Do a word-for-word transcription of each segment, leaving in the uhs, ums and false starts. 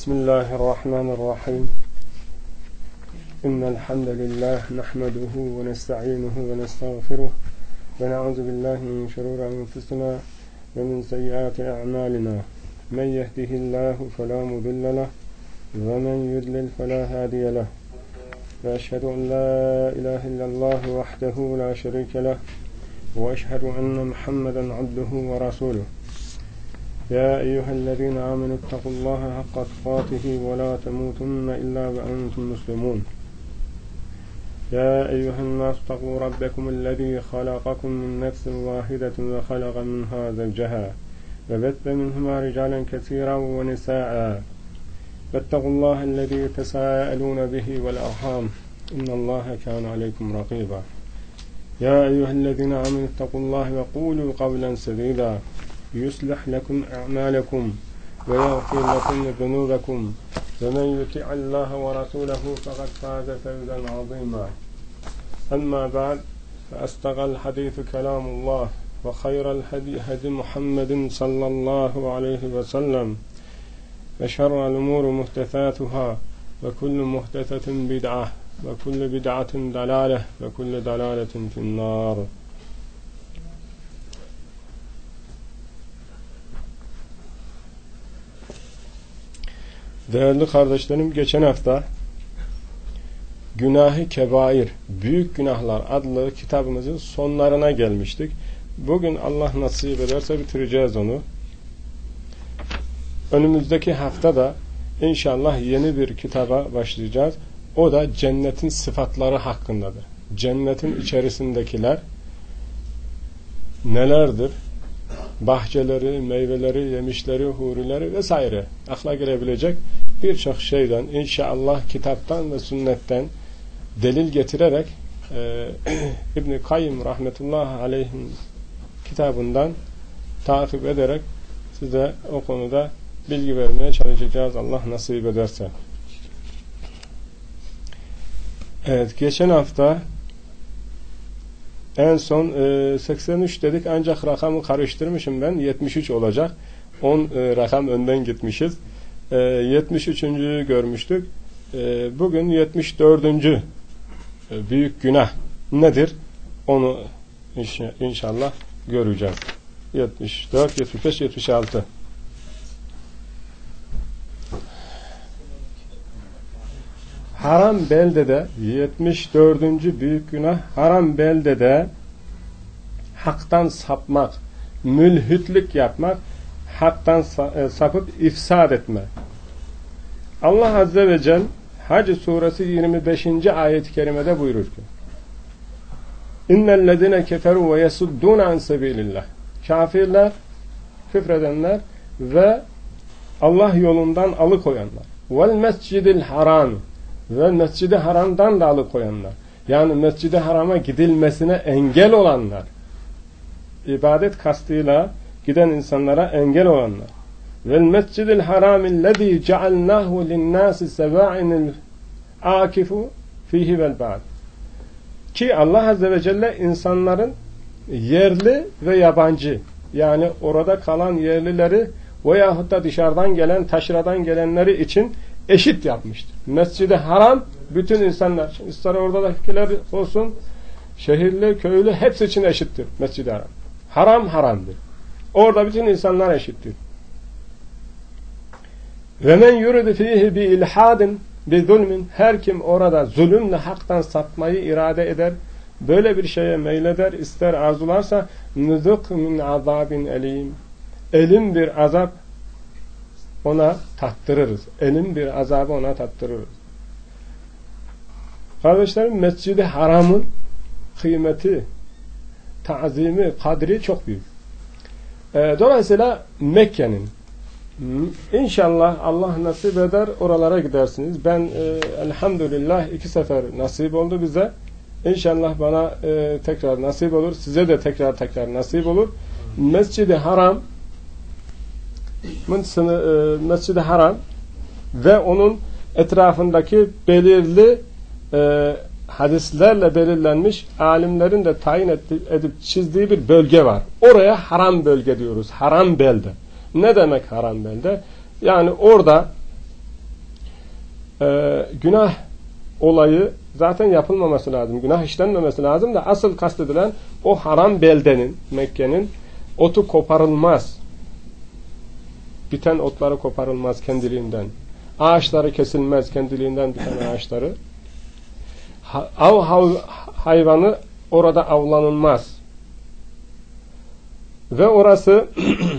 بسم الله الرحمن الرحيم إن الحمد لله نحمده ونستعينه ونستغفره ونعوذ بالله من شرور أنفسنا ومن سيئات أعمالنا من يهده الله فلا مضل له ومن يضلل فلا هادي له وأشهد أن لا إله إلا الله وحده لا شريك له وأشهد أن محمدا عبده ورسوله يا أيها الذين آمنوا اتقوا الله حق تقاته ولا تموتن إلا وأنتم مسلمون يا أيها الناس اتقوا ربكم الذي خلقكم من نفس واحدة وخلق منها زوجها وبث منهما رجالا كثيرا ونساء واتقوا الله الذي تساءلون به والأرحام إن الله كان عليكم رقيبا يا أيها الذين آمنوا اتقوا الله وقولوا قولا سديدا يصلح لكم أعمالكم ويغفر لكم ذنوبكم ومن يطع الله ورسوله فقد فاز فوزا عظيما أما بعد فأصدق الحديث كلام الله وخير الهدي هدي محمد صلى الله عليه وسلم وشر الأمور محدثاتها وكل محدثة بدعة وكل بدعة ضلالة وكل ضلالة في النار. Değerli kardeşlerim, geçen hafta Günah-ı Kebair, Büyük Günahlar adlı kitabımızın sonlarına gelmiştik. Bugün Allah nasip ederse bitireceğiz onu. Önümüzdeki hafta da inşallah yeni bir kitaba başlayacağız. O da cennetin sıfatları hakkındadır. Cennetin içerisindekiler nelerdir? Bahçeleri, meyveleri, yemişleri, hurileri vesaire akla gelebilecek birçok şeyden inşallah kitaptan ve sünnetten delil getirerek e, İbn-i Kayyim rahmetullahi aleyhin kitabından takip ederek size o konuda bilgi vermeye çalışacağız Allah nasip ederse. Evet, geçen hafta en son e, seksen üç dedik ancak rakamı karıştırmışım ben. yetmiş üç olacak. on e, rakam önden gitmişiz. E, yetmiş üçüncüyü görmüştük. E, bugün yetmiş dördüncü E, büyük günah nedir? Onu inş inşallah göreceğiz. yetmiş dört, yetmiş beş, yetmiş altı. Haram beldede yetmiş dördüncü büyük günah haram beldede haktan sapmak, mülhütlük yapmak, haktan sapıp ifsad etme. Allah Azze ve Celle Hac suresi yirmi beşinci ayet-i kerimede buyurur ki: İnnellezine keferu ve yesuddun an sebilillah. Kafirler, küfredenler ve Allah yolundan alıkoyanlar. Vel mescidil haram ve Mescid-i Haram'dan da alıkoyanlar. Yani Mescid-i Haram'a gidilmesine engel olanlar. İbadet kastıyla giden insanlara engel olanlar. Vel Mescid-il Haram'illezî cealnâhu linnâsi sevâ'inil âkifu fîhî vel ba'd. Ki Allah Azze ve Celle insanların yerli ve yabancı, yani orada kalan yerlileri veyahut da dışarıdan gelen, taşradan gelenleri için eşit yapmıştır. Mescid-i Haram bütün insanlar, ister oradakiler olsun, şehirli, köylü, hepsi için eşittir Mescid-i Haram. Haram haramdır. Orada bütün insanlar eşittir. Ve men yuridu fihi bi ilhadin bi zulmin, her kim orada zulümle haktan sapmayı irade eder, böyle bir şeye meyleder, ister arzularsa nuzuk min azabin elim, elim bir azap ona tattırırız. Elim bir azabı ona tattırırız. Kardeşlerim, Mescid-i Haram'ın kıymeti, tazimi, kadri çok büyük. E, dolayısıyla Mekke'nin inşallah Allah nasip eder oralara gidersiniz. Ben e, elhamdülillah iki sefer nasip oldu bize. İnşallah bana e, tekrar nasip olur. Size de tekrar tekrar nasip olur. Mescid-i Haram Mescid-i Haram ve onun etrafındaki belirli e, hadislerle belirlenmiş, alimlerin de tayin edip çizdiği bir bölge var. Oraya haram bölge diyoruz. Haram belde. Ne demek haram belde? Yani orada e, günah olayı zaten yapılmaması lazım. Günah işlenmemesi lazım da asıl kastedilen o haram beldenin, Mekke'nin otu koparılmaz. Biten otları koparılmaz kendiliğinden. Ağaçları kesilmez kendiliğinden biten ağaçları. Ha, av hav, hayvanı orada avlanılmaz. Ve orası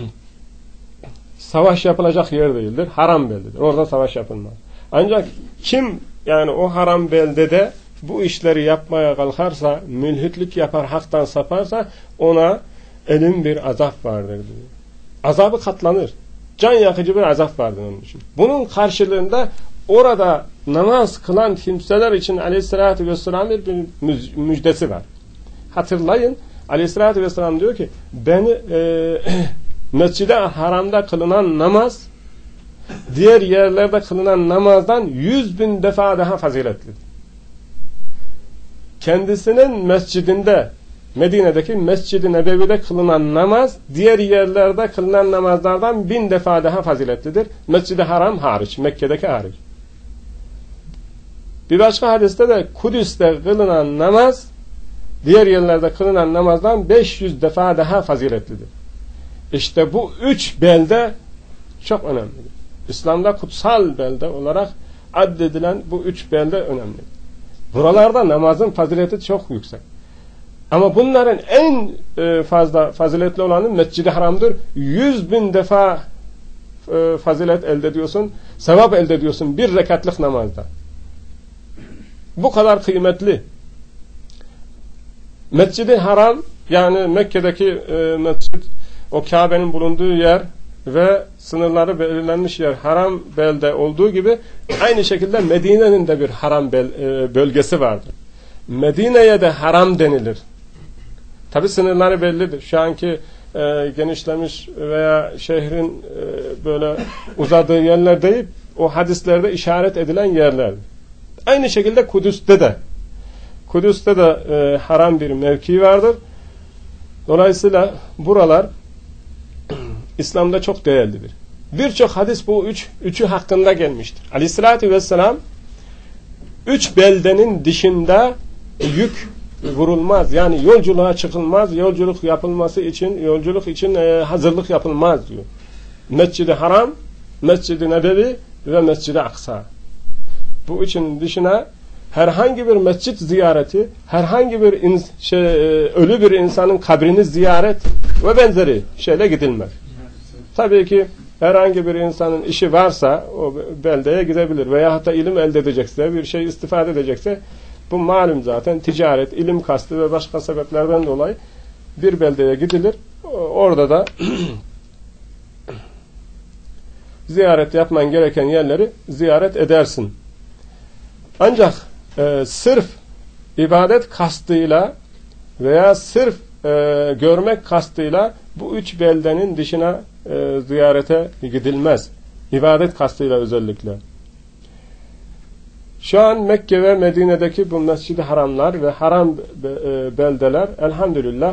savaş yapılacak yer değildir. Haram beldedir. Orada savaş yapılmaz. Ancak kim yani o haram beldede bu işleri yapmaya kalkarsa, mülhitlik yapar, haktan saparsa ona elin bir azap vardır diyor. Azabı katlanır. Can yakıcı bir azap vardır onun için. Bunun karşılığında orada namaz kılan kimseler için Aleyhisselatü Vesselam bir müjdesi var. Hatırlayın, Aleyhisselatü Vesselam diyor ki beni e, Mescid-i Haram'da kılınan namaz diğer yerlerde kılınan namazdan yüz bin defa daha faziletlidir. Kendisinin mescidinde, Medine'deki Mescid-i Nebevi'de kılınan namaz diğer yerlerde kılınan namazlardan bin defa daha faziletlidir. Mescid-i Haram hariç, Mekke'deki hariç. Bir başka hadiste de Kudüs'te kılınan namaz diğer yerlerde kılınan namazdan beş yüz defa daha faziletlidir. İşte bu üç belde çok önemlidir. İslam'da kutsal belde olarak addedilen bu üç belde önemlidir. Buralarda namazın fazileti çok yüksek. Ama bunların en fazla faziletli olanı Mescid-i Haram'dır. Yüz bin defa fazilet elde ediyorsun, sevap elde ediyorsun bir rekatlık namazda. Bu kadar kıymetli. Mescid-i Haram yani Mekke'deki e, mescid, o Kabe'nin bulunduğu yer ve sınırları belirlenmiş yer haram belde olduğu gibi aynı şekilde Medine'nin de bir haram bel, e, bölgesi vardır. Medine'ye de haram denilir. Tabi sınırları bellidir. Şu anki e, genişlemiş veya şehrin e, böyle uzadığı yerler değil, o hadislerde işaret edilen yerler. Aynı şekilde Kudüs'te de Kudüs'te de e, haram bir mevki vardır. Dolayısıyla buralar İslam'da çok değerlidir. Birçok hadis bu üç, üçü hakkında gelmiştir. Aleyhissalatü vesselam üç beldenin dışında yük vurulmaz. Yani yolculuğa çıkılmaz. Yolculuk yapılması için, yolculuk için e, hazırlık yapılmaz diyor. Mescid-i Haram, Mescid-i Nebevi ve Mescid-i Aksa. Bu için dışına herhangi bir mescit ziyareti, herhangi bir in, şey, ölü bir insanın kabrini ziyaret ve benzeri şeyle gidilmez. Tabii ki herhangi bir insanın işi varsa o beldeye gidebilir veya hatta ilim elde edecekse, bir şey istifade edecekse bu malum zaten ticaret, ilim kastı ve başka sebeplerden dolayı bir beldeye gidilir. Orada da ziyaret yapman gereken yerleri ziyaret edersin. Ancak e, sırf ibadet kastıyla veya sırf e, görmek kastıyla bu üç beldenin dışına e, ziyarete gidilmez. İbadet kastıyla özellikle. Şu an Mekke ve Medine'deki bu mescid-i haramlar ve haram beldeler elhamdülillah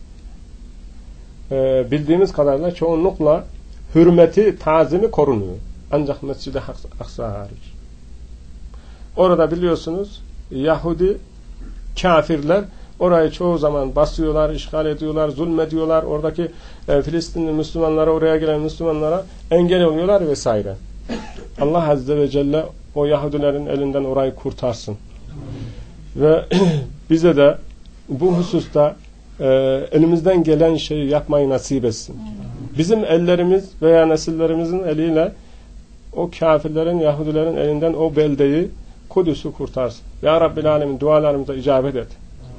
e, bildiğimiz kadarıyla çoğunlukla hürmeti, tazimi korunuyor. Ancak Mescid-i Aksa hariç. Orada biliyorsunuz Yahudi kafirler orayı çoğu zaman basıyorlar, işgal ediyorlar, zulmediyorlar. Oradaki e, Filistinli Müslümanlara, oraya gelen Müslümanlara engel oluyorlar vesaire. Allah Azze ve Celle o Yahudilerin elinden orayı kurtarsın. Ve bize de bu hususta e, elimizden gelen şeyi yapmayı nasip etsin. Bizim ellerimiz veya nesillerimizin eliyle o kafirlerin, Yahudilerin elinden o beldeyi, Kudüs'ü kurtarsın. Ya Rabbil Alemin, dualarımıza icabet et.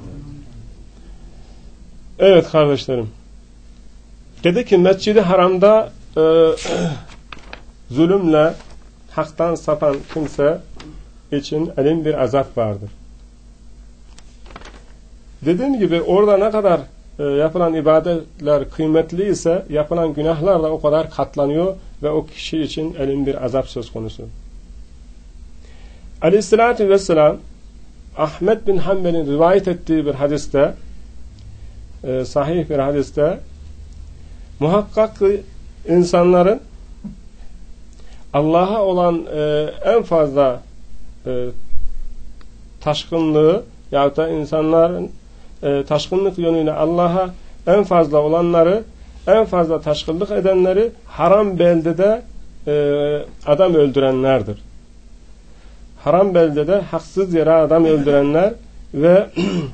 Evet kardeşlerim. Dedi ki Mescid-i Haram'da e, zulümle haktan sapan kimse için elin bir azap vardır. Dediğim gibi orada ne kadar e, yapılan ibadetler kıymetli ise yapılan günahlar da o kadar katlanıyor ve o kişi için elin bir azap söz konusu. Aleyhissalatü vesselam Ahmed bin Hanbel'in rivayet ettiği bir hadiste, e, sahih bir hadiste, muhakkak insanların Allah'a olan e, en fazla e, taşkınlığı yahut da insanların e, taşkınlık yönüyle Allah'a en fazla olanları, en fazla taşkınlık edenleri haram beldede e, adam öldürenlerdir. Haram beldede haksız yere adam öldürenler ve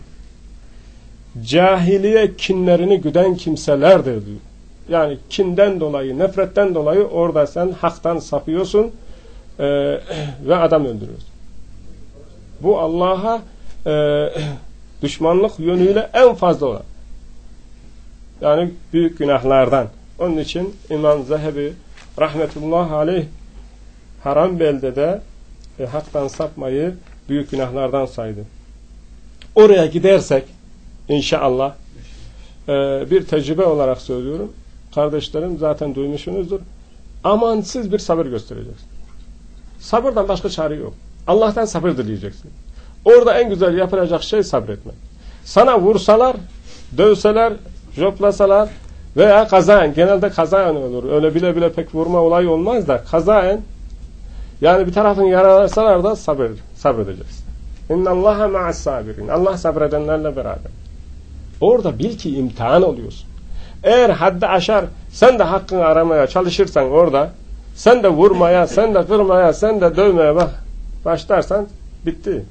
cahiliye kinlerini güden kimselerdir diyor. Yani kinden dolayı, nefretten dolayı orada sen haktan sapıyorsun e, ve adam öldürüyorsun. Bu Allah'a e, düşmanlık yönüyle en fazla olan. Yani büyük günahlardan. Onun için İmam Zehebi rahmetullahi aleyh haram beldede e, haktan sapmayı büyük günahlardan saydı. Oraya gidersek İnşallah ee, bir tecrübe olarak söylüyorum. Kardeşlerim zaten duymuşsunuzdur. Amansız bir sabır göstereceksin. Sabırdan başka çare yok. Allah'tan sabır dileyeceksin. Orada en güzel yapılacak şey sabretmek. Sana vursalar, dövseler, joplasalar veya kazaen, genelde kazaen olur. Öyle bile bile pek vurma olayı olmaz da kazaen, yani bir tarafını yaralarsalar da sabır, sabredeceksin. İnnallaha ma'as sabirin. Allah sabredenlerle beraber. Orada bil ki imtihan oluyorsun. Eğer haddi aşar, sen de hakkını aramaya çalışırsan orada, sen de vurmaya, sen de kırmaya, sen de dövmeye bak, başlarsan bitti.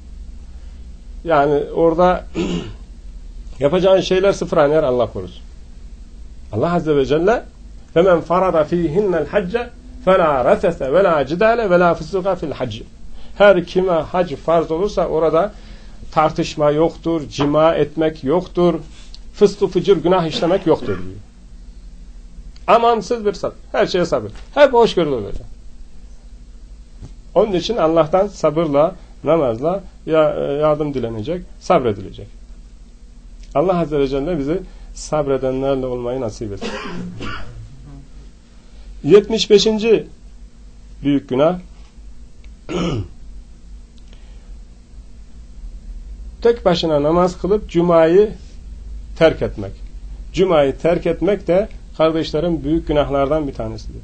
Yani orada yapacağın şeyler sıfıra iner, Allah korusun. Allah Azze ve Celle فَمَنْ فَرَضَ ف۪يهِنَّ الْحَجَّ فَلَا رَفَثَ وَلَا جِدَالَ وَلَا فُسُقَ فِي الْحَجِّ. Her kime hac farz olursa orada tartışma yoktur, cima etmek yoktur, fıskı fıcır günah işlemek yoktur diyor. Amansız bir sabır. Her şeye sabır. Hep hoşgörülü olacak. Onun için Allah'tan sabırla, namazla yardım dilenecek, sabredilecek. Allah Azze ve Celle bizi sabredenlerle olmayı nasip etsin. yetmiş beşinci büyük günah tek başına namaz kılıp Cuma'yı terk etmek. Cuma'yı terk etmek de kardeşlerim büyük günahlardan bir tanesidir.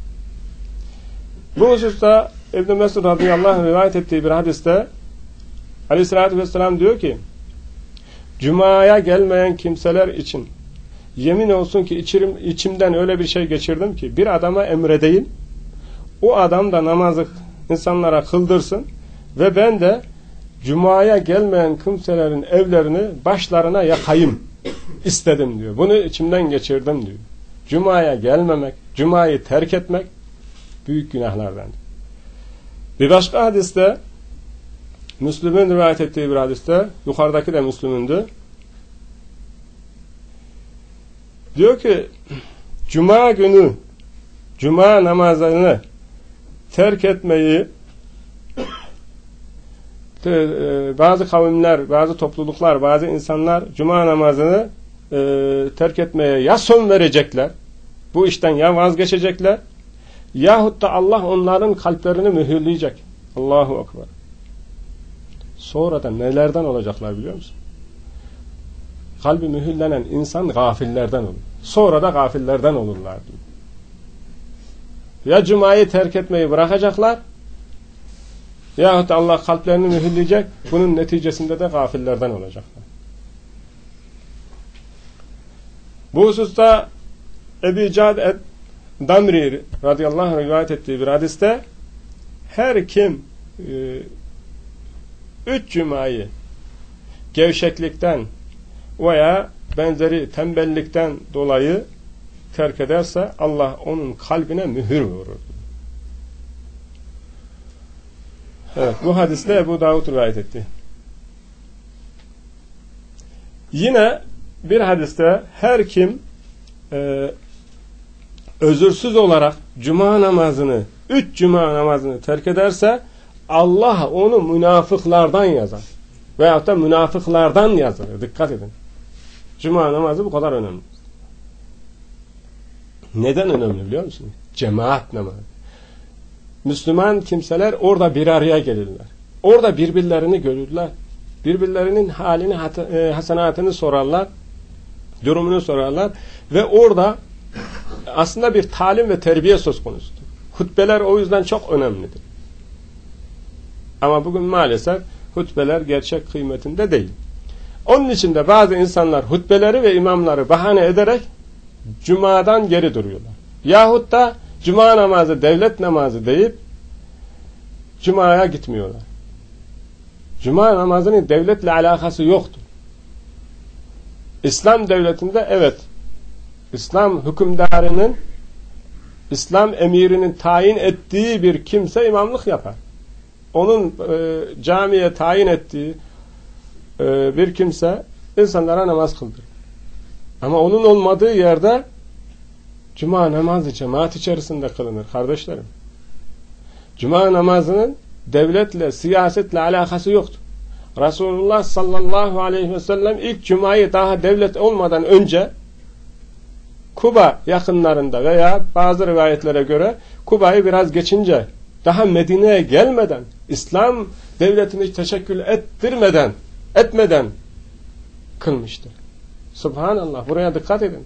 Bu hususta İbn-i Mesud radıyallahu anh rivayet ettiği bir hadiste Aleyhisselatü vesselam diyor ki, Cuma'ya gelmeyen kimseler için yemin olsun ki içirim, içimden öyle bir şey geçirdim ki bir adama emredeyim, o adam da namazı insanlara kıldırsın ve ben de Cuma'ya gelmeyen kimselerin evlerini başlarına yakayım istedim diyor. Bunu içimden geçirdim diyor. Cuma'ya gelmemek, Cuma'yı terk etmek büyük günahlardan. Bir başka hadiste, Müslüm'ün rivayet ettiği bir hadiste, yukarıdaki de Müslüm'ündü. Diyor ki, Cuma günü Cuma namazını terk etmeyi bazı kavimler, bazı topluluklar, bazı insanlar Cuma namazını e, terk etmeye ya son verecekler, bu işten ya vazgeçecekler, yahut da Allah onların kalplerini mühürleyecek. Allahu Ekber. Sonra da nelerden olacaklar biliyor musun? Kalbi mühürlenen insan gafillerden olur. Sonra da gafillerden olurlar diyor. Ya Cuma'yı terk etmeyi bırakacaklar, yahut Allah kalplerini mühürleyecek, bunun neticesinde de gafillerden olacaklar. Bu hususta Ebi Cad Damri radıyallahu anh rivayet ettiği bir hadiste, her kim e, üç cumayı gevşeklikten veya benzeri tembellikten dolayı terk ederse Allah onun kalbine mühür vurur. Evet, bu hadiste Ebu Davud rivayet etti. Yine bir hadiste her kim e, özürsüz olarak cuma namazını, üç cuma namazını terk ederse Allah onu münafıklardan yazar. Veyahut da münafıklardan yazar. Dikkat edin. Cuma namazı bu kadar önemli. Neden önemli biliyor musunuz? Cemaat namazı. Müslüman kimseler orada bir araya gelirler. Orada birbirlerini görürler. Birbirlerinin halini, hasenatını sorarlar. Durumunu sorarlar. Ve orada aslında bir talim ve terbiye söz konusudur. Hutbeler o yüzden çok önemlidir. Ama bugün maalesef hutbeler gerçek kıymetinde değil. Onun için de bazı insanlar hutbeleri ve imamları bahane ederek Cuma'dan geri duruyorlar. Yahut da Cuma namazı devlet namazı deyip Cuma'ya gitmiyorlar. Cuma namazının devletle alakası yoktur. İslam devletinde evet, İslam hükümdarının, İslam emirinin tayin ettiği bir kimse imamlık yapar. Onun e, camiye tayin ettiği e, bir kimse insanlara namaz kıldırır. Ama onun olmadığı yerde Cuma namazı cemaat içerisinde kılınır kardeşlerim. Cuma namazının devletle, siyasetle alakası yoktur. Resulullah sallallahu aleyhi ve sellem ilk Cuma'yı daha devlet olmadan önce Kuba yakınlarında veya bazı rivayetlere göre Kuba'yı biraz geçince, daha Medine'ye gelmeden, İslam devletini teşekkül ettirmeden, etmeden kılmıştır. Subhanallah, buraya dikkat edin.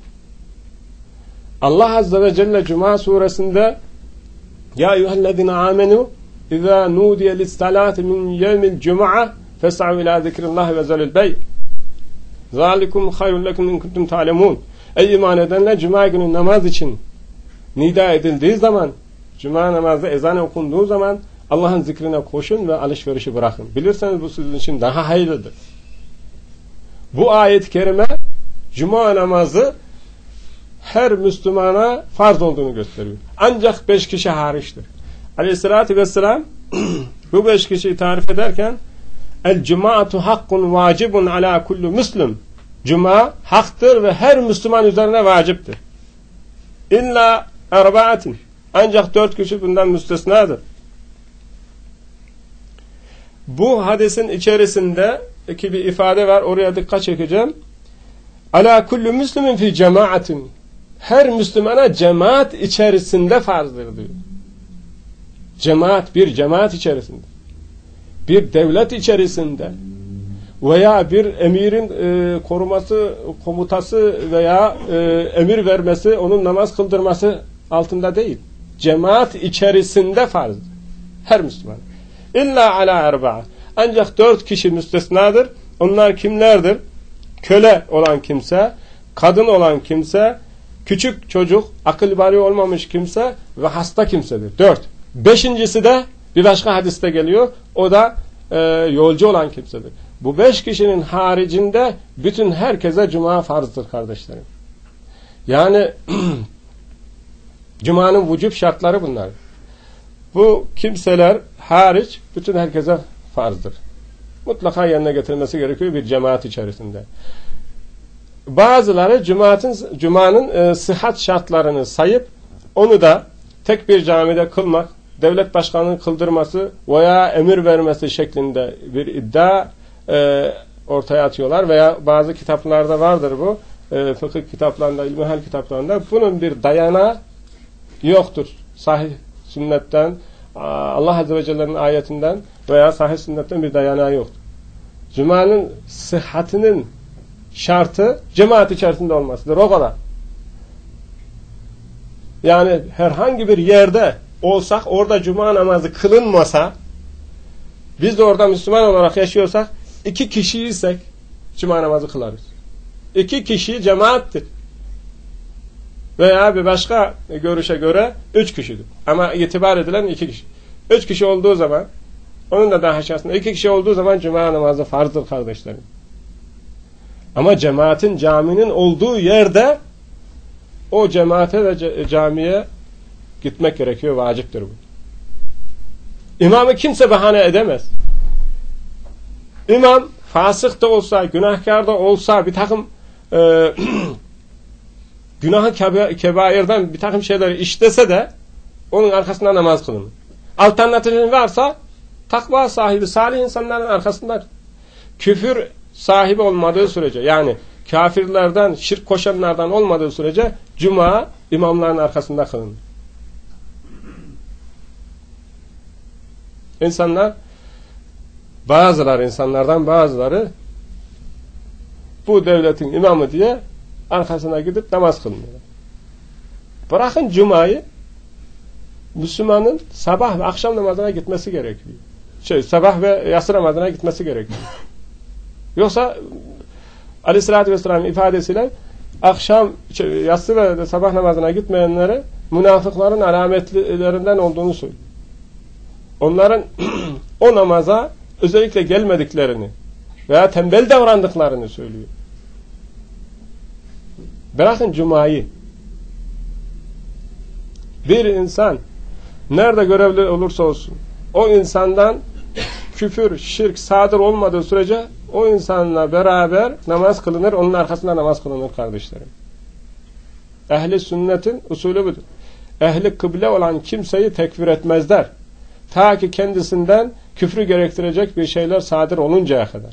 Allah Azze ve Celle Cuma suresinde Ya eyyühellezine amenu İzâ nudiye lissalâti min yevmil cum'a fes'av ilâ zikrillahi ve zelil bey zâlikum hayrun lekum in kuntum ta'lemûn. Ey iman edenler, Cuma günü namaz için nida edildiği zaman, Cuma namazı ezan okunduğu zaman Allah'ın zikrine koşun ve alışverişi bırakın. Bilirseniz bu sizin için daha hayırlıdır. Bu ayet-i kerime Cuma namazı her Müslümana farz olduğunu gösteriyor. Ancak beş kişi hariçtir. Aleyhissalatü vesselam bu beş kişiyi tarif ederken el cuma'atu hakkun vacibun ala kullu müslim. Cuma haktır ve her Müslüman üzerine vaciptir. İlla erbaatin. Ancak dört kişi bundan müstesnadır. Bu hadisin içerisinde iki bir ifade var. Oraya dikkat çekeceğim. Ala kullu müslimin fi cemaatin. Her Müslümana cemaat içerisinde farzdır diyor. Cemaat, bir cemaat içerisinde. Bir devlet içerisinde. Veya bir emirin e, koruması, komutası veya e, emir vermesi, onun namaz kıldırması altında değil. Cemaat içerisinde farz. Her Müslüman. İlla ala erba'a. Ancak dört kişi müstesnadır. Onlar kimlerdir? Köle olan kimse, kadın olan kimse, küçük çocuk, akıl bali olmamış kimse ve hasta kimsedir. Dört. Beşincisi de bir başka hadiste geliyor. O da e, yolcu olan kimsedir. Bu beş kişinin haricinde bütün herkese Cuma farzdır kardeşlerim. Yani Cuma'nın vücub şartları bunlar. Bu kimseler hariç bütün herkese farzdır. Mutlaka yerine getirilmesi gerekiyor bir cemaat içerisinde. Bazıları Cuma'nın Cuma'nın e, sıhhat şartlarını sayıp onu da tek bir camide kılmak, devlet başkanının kıldırması veya emir vermesi şeklinde bir iddia e, ortaya atıyorlar veya bazı kitaplarda vardır bu. E, fıkıh kitaplarında, ilmihal kitaplarında bunun bir dayanağı yoktur. Sahih sünnetten, Allah Azze ve Celle'nin ayetinden veya sahih sünnetten bir dayanağı yoktur. Cuma'nın sıhhatinin şartı cemaat içerisinde olmasıdır. O kadar. Yani herhangi bir yerde olsak, orada Cuma namazı kılınmasa, biz de orada Müslüman olarak yaşıyorsak, iki kişiysek Cuma namazı kılarız. İki kişi cemaattir. Veya bir başka görüşe göre üç kişidir. Ama itibar edilen iki kişi. Üç kişi olduğu zaman, onun da daha aşağısında iki kişi olduğu zaman Cuma namazı farzdır kardeşlerim. Ama cemaatin, caminin olduğu yerde o cemaate ve camiye gitmek gerekiyor. Vaciptir bu. İmamı kimse bahane edemez. İmam fasık da olsa, günahkar da olsa, bir takım e, günahı kebairden bir takım şeyleri işlese de onun arkasında namaz kılınır. Alternatifin varsa takva sahibi, salih insanların arkasında, küfür sahibi olmadığı sürece, yani kafirlerden, şirk koşanlardan olmadığı sürece Cuma imamların arkasında kılınır. İnsanlar, bazıları insanlardan bazıları bu devletin imamı diye arkasına gidip namaz kılmıyorlar. Bırakın Cuma'yı, Müslümanın sabah ve akşam namazına gitmesi gerekiyor. şey, sabah ve yatsı namazına gitmesi gerekiyor. Yoksa Aleyhisselatü Vesselam ifadesiyle akşam, şey, yatsı ve sabah namazına gitmeyenlere münafıkların alametlerinden olduğunu söylüyor. Onların o namaza özellikle gelmediklerini veya tembel davrandıklarını söylüyor. Bırakın cumayı. Bir insan nerede görevli olursa olsun o insandan küfür, şirk sadır olmadığı sürece o insanla beraber namaz kılınır, onun arkasında namaz kılınır kardeşlerim. Ehli sünnetin usulü budur. Ehli kıble olan kimseyi tekfir etmezler. Ta ki kendisinden küfrü gerektirecek bir şeyler sadır oluncaya kadar.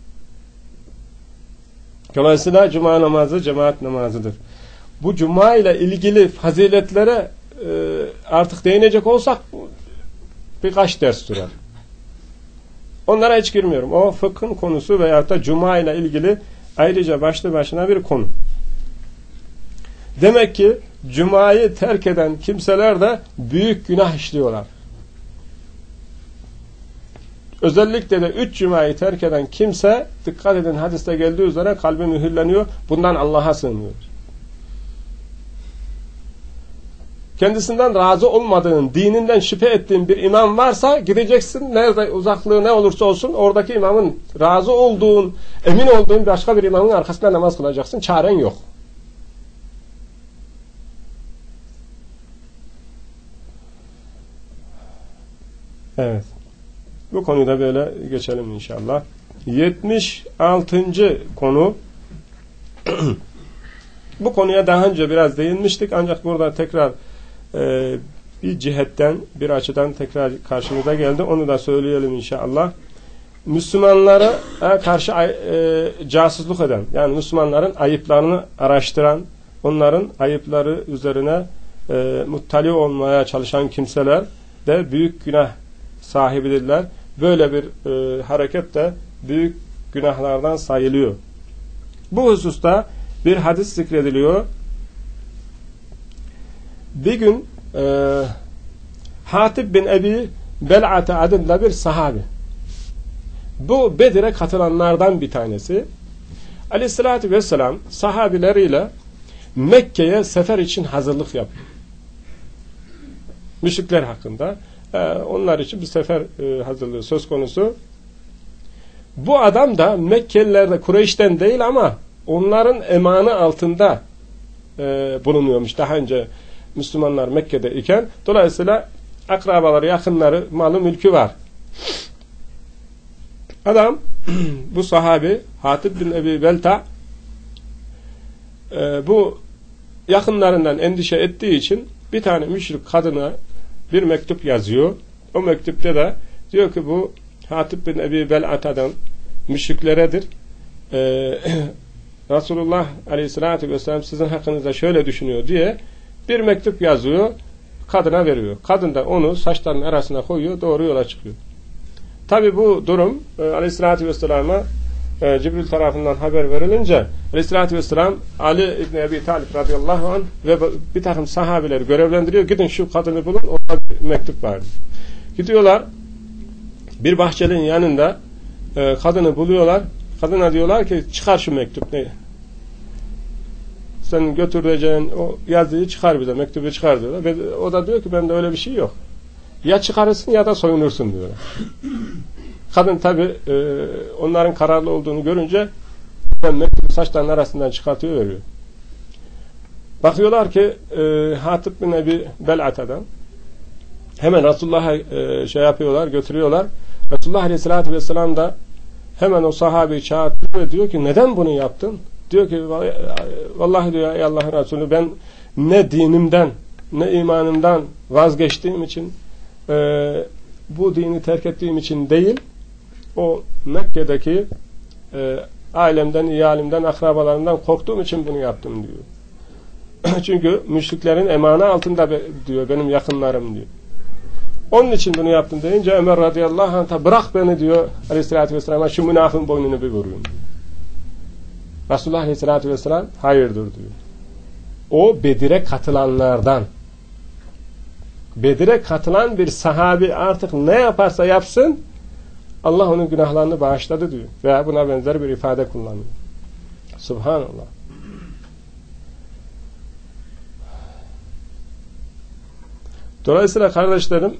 Dolayısıyla cuma namazı cemaat namazıdır. Bu cuma ile ilgili faziletlere e, artık değinecek olsak birkaç ders sürer. Onlara hiç girmiyorum. O fıkhın konusu veyahut da cuma ile ilgili ayrıca başlı başına bir konu. Demek ki cumayı terk eden kimseler de büyük günah işliyorlar. Özellikle de üç cumayı terk eden kimse, dikkat edin hadiste geldiği üzere kalbi mühürleniyor. Bundan Allah'a sığınıyor. Kendisinden razı olmadığın, dininden şüphe ettiğin bir imam varsa gideceksin, nerede uzaklığı ne olursa olsun oradaki imamın razı olduğun, emin olduğun başka bir imamın arkasında namaz kılacaksın. Çaren yok. Evet. Bu konuyu da böyle geçelim inşallah. yetmiş altıncı konu. Bu konuya daha önce biraz değinmiştik ancak burada tekrar e, bir cihetten, bir açıdan tekrar karşımıza geldi. Onu da söyleyelim inşallah. Müslümanlara karşı e, casusluk eden, yani Müslümanların ayıplarını araştıran, onların ayıpları üzerine e, muttali olmaya çalışan kimseler de büyük günah sahibidirler. Böyle bir e, hareket de büyük günahlardan sayılıyor. Bu hususta bir hadis zikrediliyor. Bir gün e, Hatib bin Ebi Bel'ate adında bir sahabi. Bu Bedir'e katılanlardan bir tanesi. Aleyhissalatü vesselam sahabileriyle Mekke'ye sefer için hazırlık yapıyor. Müşrikler hakkında. Onlar için bir sefer hazırlığı söz konusu. Bu adam da Mekkeliler Kureyş'ten değil ama onların emanı altında bulunuyormuş. Daha önce Müslümanlar Mekke'de iken. Dolayısıyla akrabaları, yakınları, malı, mülkü var. Adam, bu sahabi Hatib bin Ebi Belta bu yakınlarından endişe ettiği için bir tane müşrik kadına bir mektup yazıyor. O mektupta da diyor ki bu Hatib bin Ebi Bel'ata'dan müşrikleredir. Ee, Resulullah Aleyhisselatü Vesselam sizin hakkınızda şöyle düşünüyor diye bir mektup yazıyor. Kadına veriyor. Kadın da onu saçlarının arasına koyuyor. Doğru yola çıkıyor. Tabi bu durum e, Aleyhisselatü Vesselam'a e, Cibril tarafından haber verilince Aleyhisselatü Vesselam Ali İbni Ebi Talib radıyallahu anh ve bir takım sahabeleri görevlendiriyor. Gidin şu kadını bulun. Orada bir mektup var. Gidiyorlar. Bir bahçenin yanında e, kadını buluyorlar. Kadına diyorlar ki çıkar şu mektup. Ne? Senin götüreceğin o yazıyı çıkar bize. Mektubu çıkar diyorlar. Ve o da diyor ki bende öyle bir şey yok. Ya çıkarırsın ya da soyunursun diyorlar. Kadın tabi e, onların kararlı olduğunu görünce mektubu saçlarının arasından çıkartıyor veriyor. Bakıyorlar ki e, Hatib bin Ebi Bel'ata'dan hemen Resulullah'a e, şey yapıyorlar, götürüyorlar. Resulullah Aleyhisselatü Vesselam da hemen o sahabeyi çağırtıyor ve diyor ki neden bunu yaptın? Diyor ki vallahi diyor ey Allah'ın Resulü ben ne dinimden ne imanımdan vazgeçtiğim için e, bu dini terk ettiğim için değil, o Mekke'deki e, ailemden, iyalimden, akrabalarımdan korktuğum için bunu yaptım diyor. Çünkü müşriklerin emanı altında be, diyor benim yakınlarım diyor. Onun için bunu yaptım deyince Ömer radıyallahu anh bırak beni diyor Aleyhisselatü Vesselam'a şu münafığın boynunu bir vurayım diyor. Resulullah Aleyhisselatü Vesselam hayırdır diyor. O Bedir'e katılanlardan. Bedir'e katılan bir sahabi artık ne yaparsa yapsın Allah onun günahlarını bağışladı diyor. Veya buna benzer bir ifade kullanıyor. Subhanallah. Dolayısıyla kardeşlerim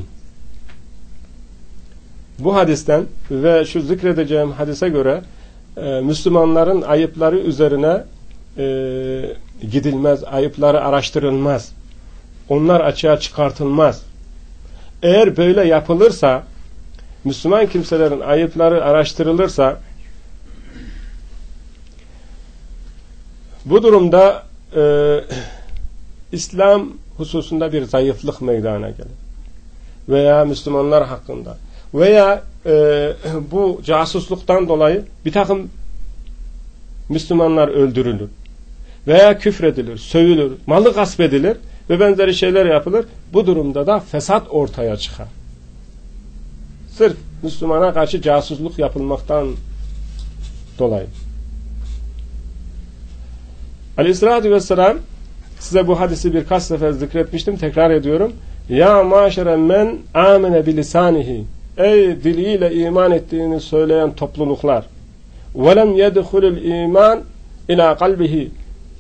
bu hadisten ve şu zikredeceğim hadise göre e, Müslümanların ayıpları üzerine e, gidilmez, ayıpları araştırılmaz. Onlar açığa çıkartılmaz. Eğer böyle yapılırsa, Müslüman kimselerin ayıpları araştırılırsa, bu durumda e, İslam hususunda bir zayıflık meydana gelir. Veya Müslümanlar hakkında. Veya e, bu casusluktan dolayı bir takım Müslümanlar öldürülür. Veya küfredilir, sövülür, malı gasp edilir ve benzeri şeyler yapılır. Bu durumda da fesat ortaya çıkar. Sırf Müslümana karşı casusluk yapılmaktan dolayı. Aleyhissalatü vesselam, size bu hadisi birkaç sefer zikretmiştim, tekrar ediyorum. Ya maşere men amene bilisanihi, ey diliyle iman ettiğini söyleyen topluluklar, velem yedhulul iman ila kalbihi,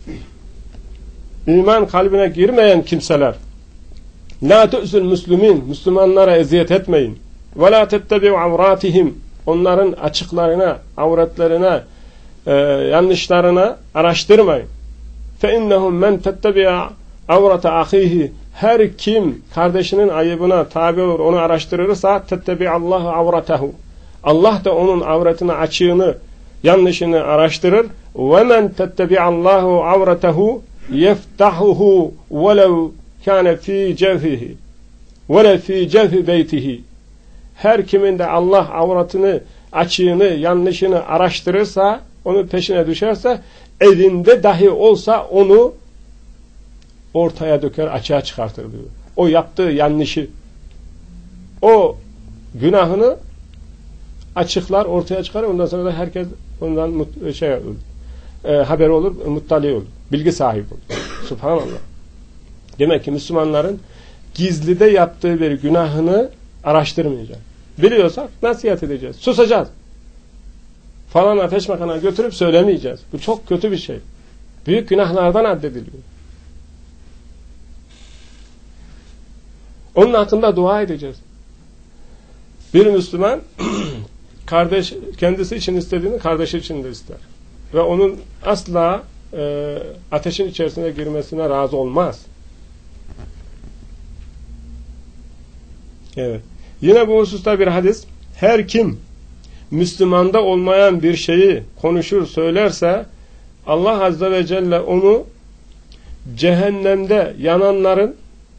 iman kalbine girmeyen kimseler, la tu'zul muslimin, Müslümanlara eziyet etmeyin, ve la tettebi'u avratihim, onların açıklarına, avretlerine, e, yanlışlarına araştırmayın. Fe innehum men tettebi'a avrata ahihi, her kim kardeşinin ayıbına tabi olur, onu araştırırsa tettebi'allahu avratehu, Allah da onun avretini, açığını, yanlışını araştırır. Ve men tettebi'allahu avratehu yeftahuhu velev kâne fî cevhihi velev fî cevhi beytihi, her kimin de Allah avratını, açığını, yanlışını araştırırsa, onun peşine düşerse, evinde dahi olsa onu ortaya döker, açığa çıkartır diyor. O yaptığı yanlışı, o günahını açıklar, ortaya çıkar. Ondan sonra da herkes ondan mut, şey olur, e, haber olur, muttali olur, bilgi sahibi olur. Subhanallah. Demek ki Müslümanların gizlide yaptığı bir günahını araştırmayacak. Biliyorsak nasihat edeceğiz, susacağız. Falan ateş makana götürüp söylemeyeceğiz. Bu çok kötü bir şey. Büyük günahlardan addediliyor. Onun hakkında dua edeceğiz. Bir Müslüman kardeş, kendisi için istediğini kardeşi için de ister. Ve onun asla e, ateşin içerisine girmesine razı olmaz. Evet. Yine bu hususta bir hadis. Her kim Müslümanda olmayan bir şeyi konuşur, söylerse Allah Azze ve Celle onu cehennemde yananların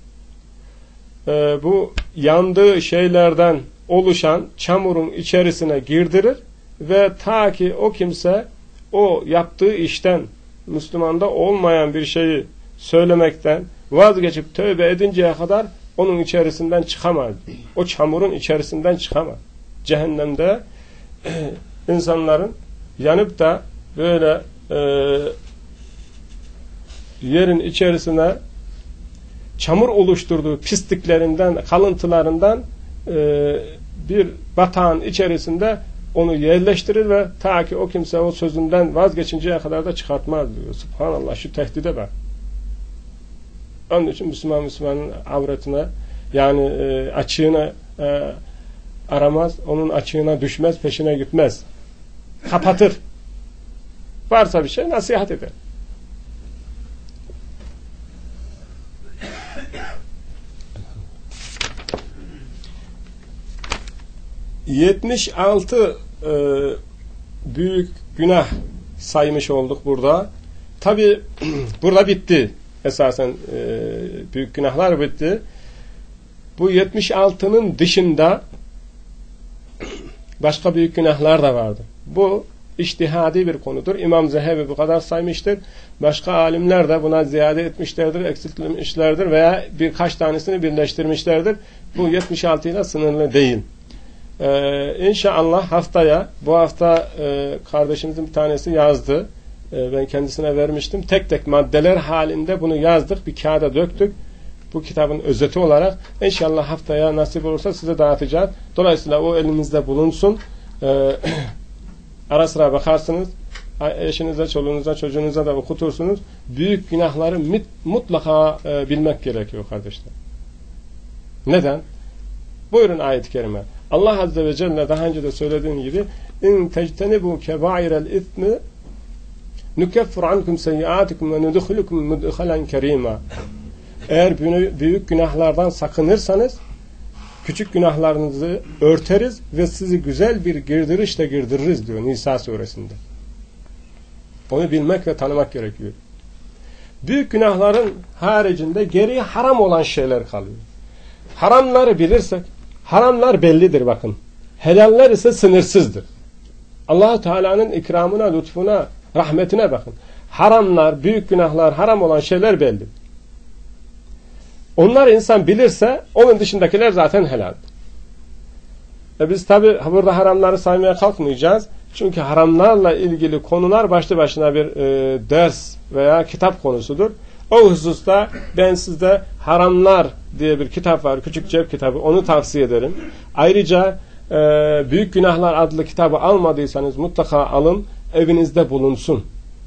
e, bu yandığı şeylerden oluşan çamurun içerisine girdirir ve ta ki o kimse o yaptığı işten, Müslümanda olmayan bir şeyi söylemekten vazgeçip tövbe edinceye kadar onun içerisinden çıkamaz. O çamurun içerisinden çıkamaz. Cehennemde insanların yanıp da böyle e, yerin içerisine çamur oluşturduğu pisliklerinden, kalıntılarından e, bir batağın içerisinde onu yerleştirir ve ta ki o kimse o sözünden vazgeçinceye kadar da çıkartmaz diyor. Subhanallah, şu tehdide bak. Onun için Müslüman Müslümanın avretine, yani e, açığına e, aramaz, onun açığına düşmez, peşine gitmez. Kapatır. Varsa bir şey nasihat eder. yetmiş altı e, büyük günah saymış olduk burada. Tabi burada bitti. Esasen e, büyük günahlar bitti. Bu yetmiş altının dışında başka büyük günahlar da vardı. Bu içtihadi bir konudur. İmam Zehebi bu kadar saymıştır. Başka alimler de buna ziyade etmişlerdir, eksiltmişlerdir veya birkaç tanesini birleştirmişlerdir. Bu yetmiş altı ile sınırlı değil. Ee, İnşallah haftaya, bu hafta e, kardeşimizin bir tanesi yazdı. E, ben kendisine vermiştim. Tek tek maddeler halinde bunu yazdık, bir kağıda döktük. bu kitabın özeti olarak inşallah haftaya nasip olursa size dağıtacağız. Dolayısıyla o elinizde bulunsun. Ee, ara sıra bakarsınız. Eşinize, çoluğunuza, çocuğunuza da okutursunuz. Büyük günahları mutlaka e, bilmek gerekiyor kardeşler. Neden? Buyurun ayet-i kerime. Allah Azze ve Celle daha önce de söylediğim gibi in tectenibu kebairel ismi nukeffir ankum seyyiatikum ve nudkhulukum mudkhalan kerima. Eğer büyük günahlardan sakınırsanız küçük günahlarınızı örteriz ve sizi güzel bir girdirişle girdiririz diyor Nisa suresinde. Onu bilmek ve tanımak gerekiyor. Büyük günahların haricinde geriye haram olan şeyler kalıyor. Haramları bilirsek, haramlar bellidir bakın. Helaller ise sınırsızdır. Allah-u Teala'nın ikramına, lütfuna, rahmetine bakın. Haramlar, büyük günahlar, haram olan şeyler belli. Onlar insan bilirse onun dışındakiler zaten helaldir. E biz tabi burada haramları saymaya kalkmayacağız. Çünkü haramlarla ilgili konular başlı başına bir e, ders veya kitap konusudur. O hususta ben sizde Haramlar diye bir kitap var. Küçük cep kitabı. Onu tavsiye ederim. Ayrıca e, Büyük Günahlar adlı kitabı almadıysanız mutlaka alın. Evinizde bulunsun.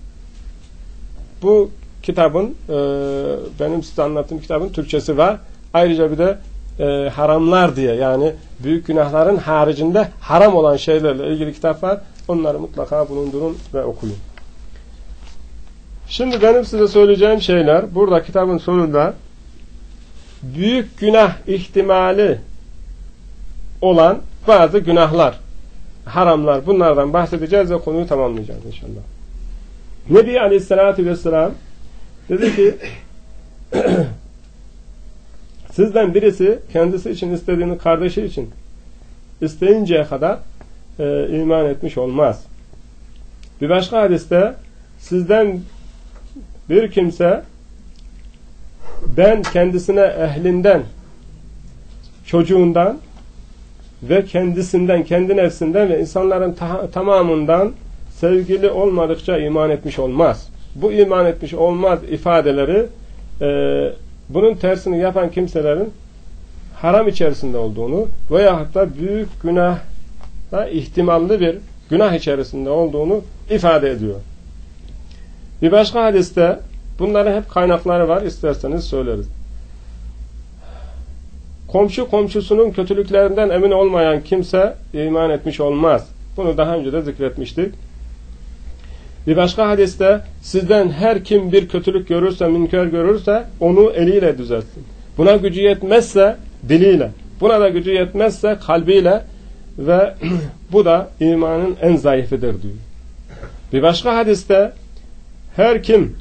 Bu kitabın e, benim size anlattığım kitabın Türkçesi var. Ayrıca bir de e, Haramlar diye yani büyük günahların haricinde haram olan şeylerle ilgili kitap var. Onları mutlaka bulundurun ve okuyun. Şimdi benim size söyleyeceğim şeyler burada kitabın sonunda büyük günah ihtimali olan bazı günahlar, haramlar, bunlardan bahsedeceğiz ve konuyu tamamlayacağız inşallah. Nebi Aleyhisselatü Vesselam dedi ki sizden birisi kendisi için istediğini kardeşi için isteyinceye kadar e, iman etmiş olmaz. Bir başka hadiste sizden bir kimse ben kendisine ehlinden, çocuğundan ve kendisinden, kendi nefsinden ve insanların ta- tamamından sevgili olmadıkça iman etmiş olmaz. Bu iman etmiş olmaz ifadeleri e, bunun tersini yapan kimselerin haram içerisinde olduğunu veyahut da büyük günah da ihtimalli bir günah içerisinde olduğunu ifade ediyor. Bir başka hadiste bunların hep kaynakları var. İsterseniz söyleriz. Komşu komşusunun kötülüklerinden emin olmayan kimse iman etmiş olmaz. Bunu daha önce de zikretmiştik. Bir başka hadiste sizden her kim bir kötülük görürse, münker görürse onu eliyle düzeltsin. Buna gücü yetmezse diliyle. Buna da gücü yetmezse kalbiyle ve bu da imanın en zayıfıdır diyor. Bir başka hadiste her kim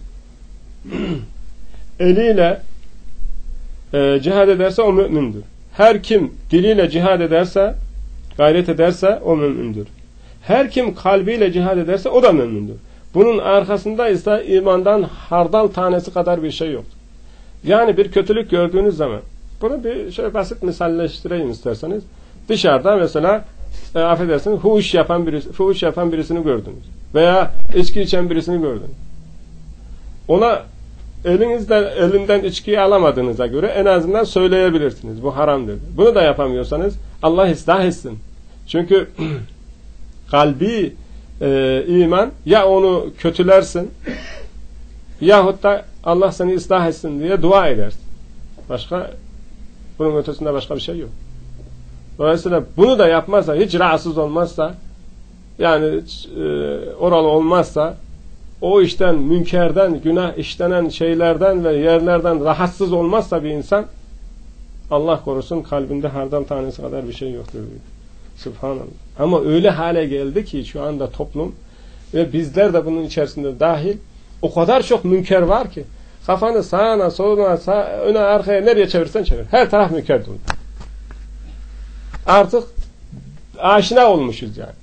eliyle e, cihad ederse o mümindir. Her kim diliyle cihad ederse, gayret ederse o mümindir. Her kim kalbiyle cihad ederse o da mümindir. Bunun arkasında ise imandan hardal tanesi kadar bir şey yoktur. Yani bir kötülük gördüğünüz zaman, bunu bir şöyle basit misalleştireyim isterseniz. Dışarıda mesela e, affedersiniz fuhuş yapan birisi, fuhuş yapan birisini gördünüz. Veya içki içen birisini gördünüz. Ona elinizden, elinden içkiyi alamadığınıza göre en azından söyleyebilirsiniz. Bu haramdır. Bunu da yapamıyorsanız Allah ıslah etsin. Çünkü kalbi e, iman ya onu kötülersin yahut da Allah seni ıslah etsin diye dua edersin. Başka bunun ötesinde başka bir şey yok. Dolayısıyla bunu da yapmazsa, hiç rahatsız olmazsa, yani e, oralı olmazsa, o işten, münkerden, günah işlenen şeylerden ve yerlerden rahatsız olmazsa bir insan, Allah korusun kalbinde hardal tanesi kadar bir şey yoktur diyor. Subhanallah. Ama öyle hale geldi ki şu anda toplum ve bizler de bunun içerisinde dahil, o kadar çok münker var ki kafanı sağına, soluna, sağ, öne, arkaya nereye çevirsen çevir. Her taraf münker dolu. Artık aşina olmuşuz yani.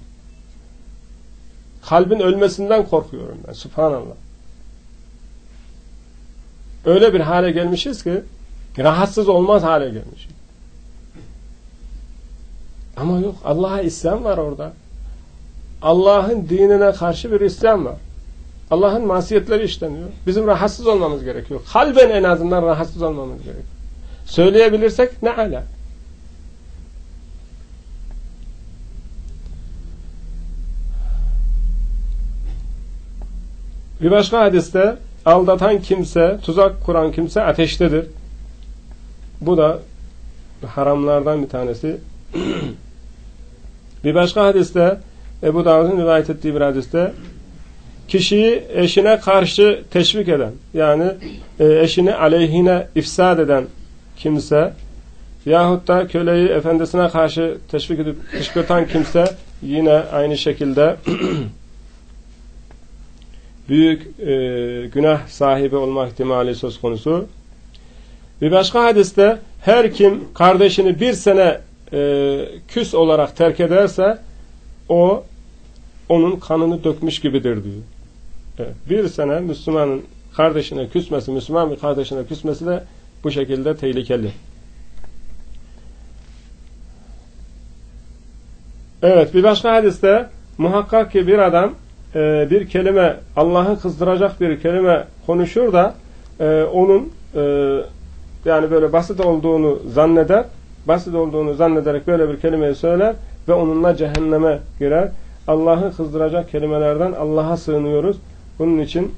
Kalbin ölmesinden korkuyorum ben. Subhanallah. Öyle bir hale gelmişiz ki rahatsız olmaz hale gelmişiz. Ama yok. Allah'a isyan var orada. Allah'ın dinine karşı bir isyan var. Allah'ın masiyetleri işleniyor. Bizim rahatsız olmamız gerekiyor. Kalben en azından rahatsız olmamız gerekiyor. söyleyebilirsek ne ala. Bir başka hadiste aldatan kimse, tuzak kuran kimse ateştedir. Bu da haramlardan bir tanesi. Bir başka hadiste, Ebu Davud'un rivayet ettiği bir hadiste, kişiyi eşine karşı teşvik eden, yani eşini aleyhine ifsad eden kimse yahut da köleyi efendisine karşı teşvik edip kışkırtan kimse yine aynı şekilde büyük e, günah sahibi olma ihtimali söz konusu. Bir başka hadiste her kim kardeşini bir sene e, küs olarak terk ederse o onun kanını dökmüş gibidir diyor. Evet, bir sene Müslümanın kardeşine küsmesi, Müslüman bir kardeşine küsmesi de bu şekilde tehlikeli. Evet, bir başka hadiste muhakkak ki bir adam e, bir kelime, Allah'ı kızdıracak bir kelime konuşur da e, onun e, yani böyle basit olduğunu zanneder, basit olduğunu zannederek böyle bir kelimeyi söyler ve onunla cehenneme girer. Allah'ı kızdıracak kelimelerden Allah'a sığınıyoruz. Bunun için